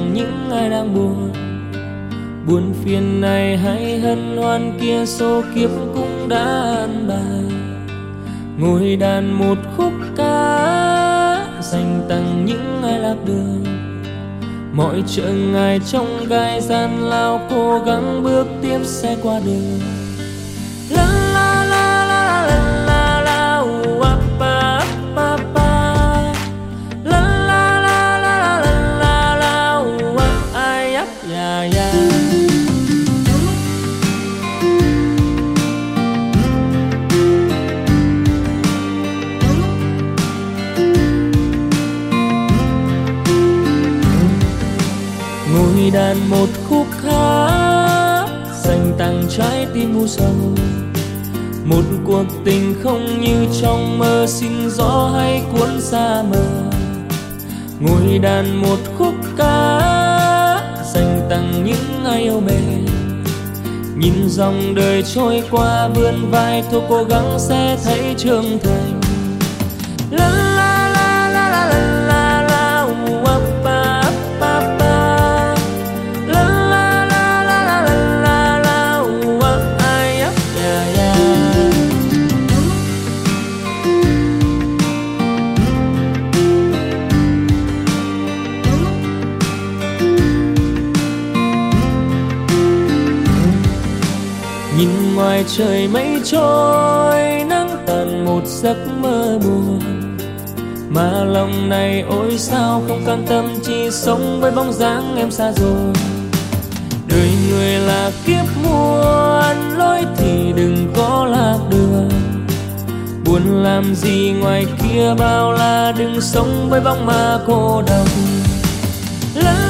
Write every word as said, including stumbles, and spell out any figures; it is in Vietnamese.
tặng những ai đang buồn. Buồn phiền này hay hân hoan kia số kiếp cũng đã an bài. Ngồi đàn một khúc ca dành tặng những ai lạc đường. Mọi trở ngại trong gai gian lao cố gắng bước tiếp sẽ qua đường. La la la la la la la ua pa pa pa. La la la la la la la ua ai áp ya ya. Ngồi đàn một khúc hát dành tặng trái tim u sầu. Một cuộc tình không như trong mơ, xin gió hay cuốn xa mờ. Ngồi đàn một khúc ca dành tặng những ai yêu mến. Nhìn dòng đời trôi qua vươn vai thôi cố gắng sẽ thấy trưởng thành. La la la la la la la la ua pa pa pa. La la la la la la la la ua ai áp ya ya. Nhìn ngoài trời mây trôi nắng tàn một giấc mơ buồn. Mà lòng này ôi sao không cam tâm chỉ sống với bóng dáng em xa rồi. Đời người là kiếp muôn lối thì đừng có lạc đường. Buồn làm gì ngoài kia bao la, đừng sống với bóng ma cô độc. La